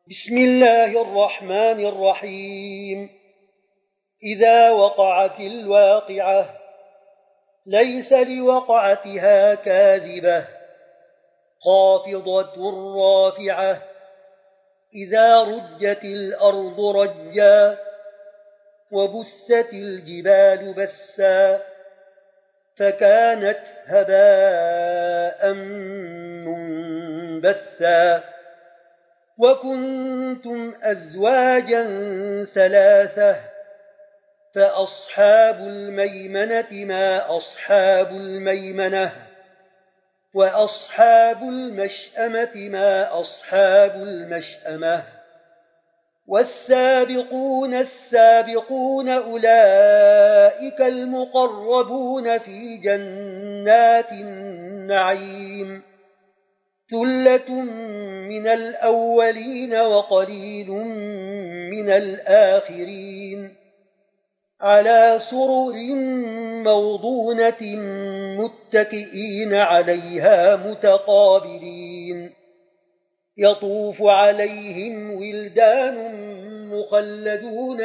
بسم الله الرحمن الرحيم. إذا وقعت الواقعة ليس لوقعتها كاذبة خافضة رافعة إذا رجت الأرض رجا وبست الجبال بسا فكانت هباء منبثا وكنتم أزواجا ثلاثة فأصحاب الميمنة ما أصحاب الميمنة وأصحاب المشأمة ما أصحاب المشأمة والسابقون السابقون أولئك المقربون في جنات النعيم ثلة من الأولين وقليل من الآخرين على سرر موضونة متكئين عليها متقابلين يطوف عليهم ولدان مخلدون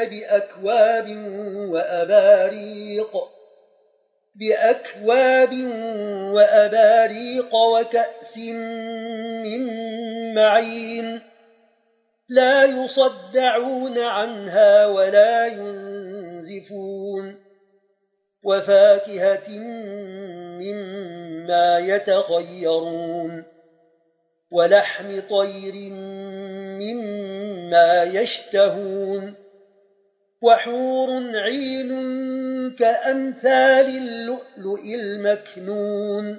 بأكواب وأباريق وكأس من معين لا يصدعون عنها ولا ينزفون وفاكهة مما يتخيرون ولحم طير مما يشتهون وحور عين كأمثال اللؤلؤ المكنون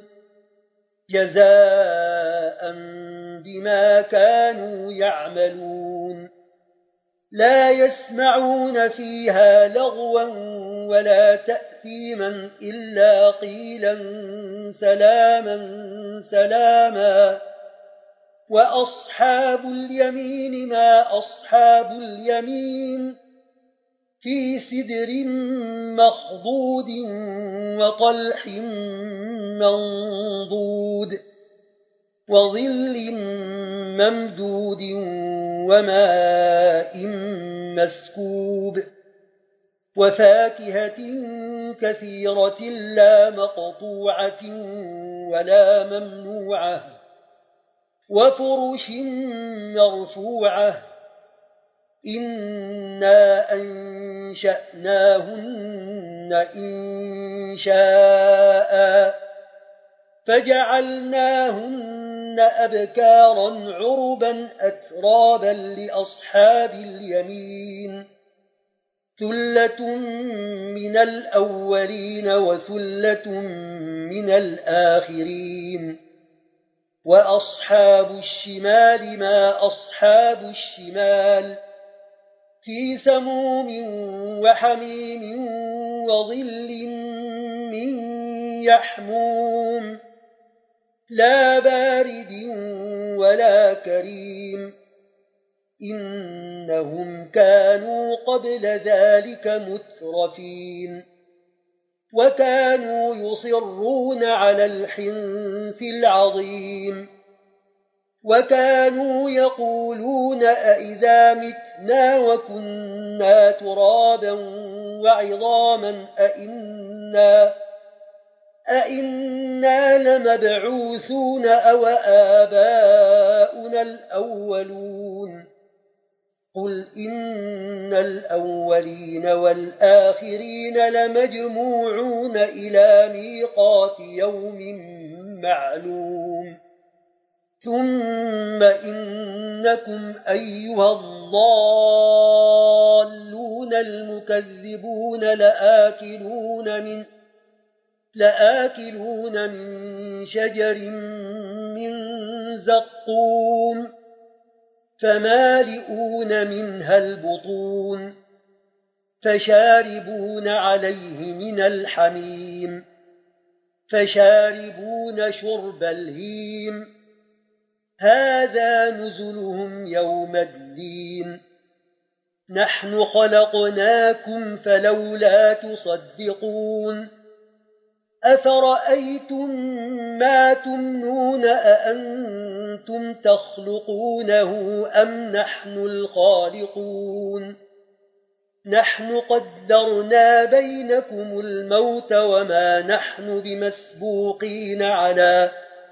جزاء بما كانوا يعملون لا يسمعون فيها لغوا ولا تأثيما إلا قيلا سلاما سلاما وأصحاب اليمين ما أصحاب اليمين في سدر مخضود وطلح منضود وظل ممدود وماء مسكوب وفاكهة كثيرة لا مقطوعة ولا ممنوعة وفرش مرفوعة إنا أنشأناهن إنشاء فجعلناهن أبكارا عربا أترابا لأصحاب اليمين ثلة من الأولين وثلة من الآخرين وأصحاب الشمال ما أصحاب الشمال في سموم وحميم وظل من يحموم لا بارد ولا كريم إنهم كانوا قبل ذلك مترفين وكانوا يصرون على الحنث العظيم وكانوا يقولون أئذا متنا وكنا ترابا وعظاما أئنا لمبعوثون أو آباؤنا الأولون قل إن الأولين والآخرين لمجموعون إلى ميقات يوم معلوم ثم إنكم أيها الضالون المكذبون لآكلون من شجر من زقوم فمالئون منها البطون فشاربون عليه من الحميم فشاربون شرب الهيم هذا نزلهم يوم الدين نحن خلقناكم فلولا تصدقون أفرأيتم ما تمنون أأنتم تخلقونه أم نحن الخالقون نحن قدرنا بينكم الموت وما نحن بمسبوقين على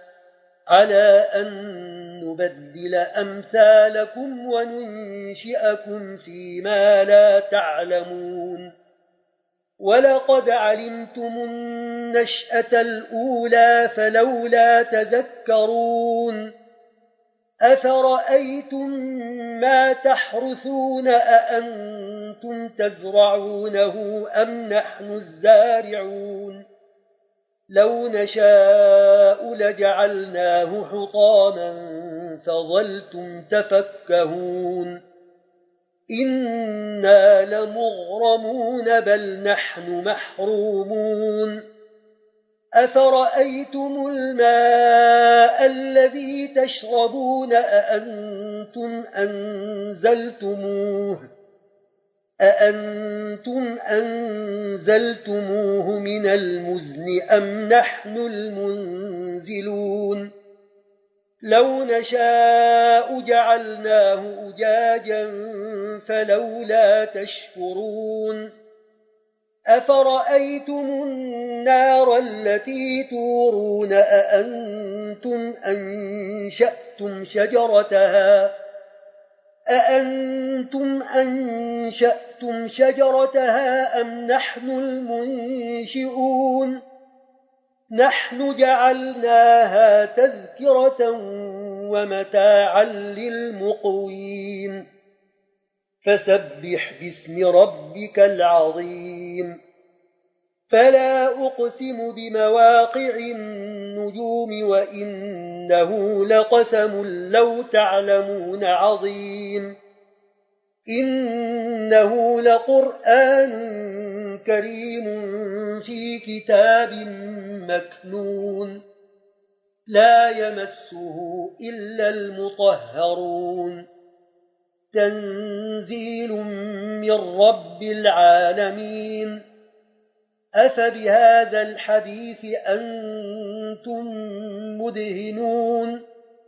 أن نبدل أمثالكم وننشئكم فيما لا تعلمون ولقد علمتم النشأة الأولى فلولا تذكرون أفرأيتم ما تحرثون أأنتم تزرعونه أم نحن الزارعون لو نشاء لجعلناه حطاما فظلتم تفكهون إنا لمغرمون بل نحن محرومون أفرأيتم الماء الذي تشربون أأنتم أنزلتموه من المزن أم نحن المنزلون لو نشاء جعلناه أجاجا فلولا تشكرون أفرأيتم النار التي تورون أأنتم أنشأتم شجرتها أم نحن المنشئون نحن جعلناها تذكرة ومتاعا للمقوين فسبح باسم ربك العظيم فلا أقسم بمواقع النجوم وإنه لقسم لو تعلمون عظيم إنه لقرآن كريم في كتاب مكنون لا يمسه إلا المطهرون تنزيل من رب العالمين أفبهذا الحديث أنتم مدهنون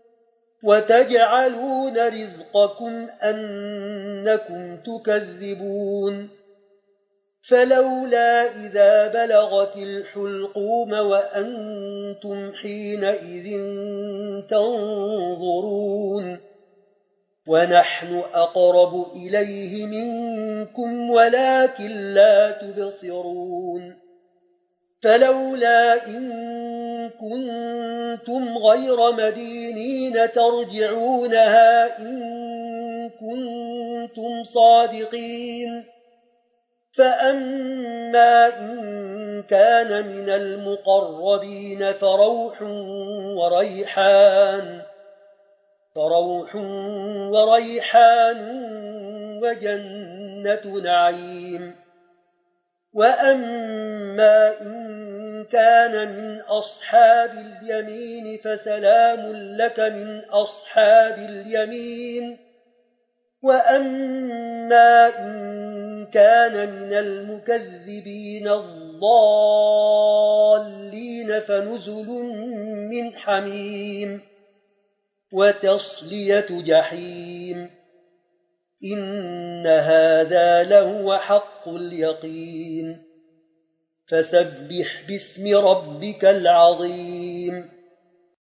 وتجعلون رزقكم أنكم تكذبون فلولا إذا بلغت الحلقوم وأنتم حينئذ تنظرون ونحن أقرب إليه منكم ولكن لا تبصرون فلولا إن كنتم غير مدينين ترجعونها إن كنتم صادقين فأما إن كان من المقربين فروح وريحان وجنة نعيم وأما إن كان من أصحاب اليمين فسلام لك من أصحاب اليمين وأما إن كان من المكذبين الضالين فنزل من حميم وتصلية جحيم إن هذا لهو حق اليقين فسبح باسم ربك العظيم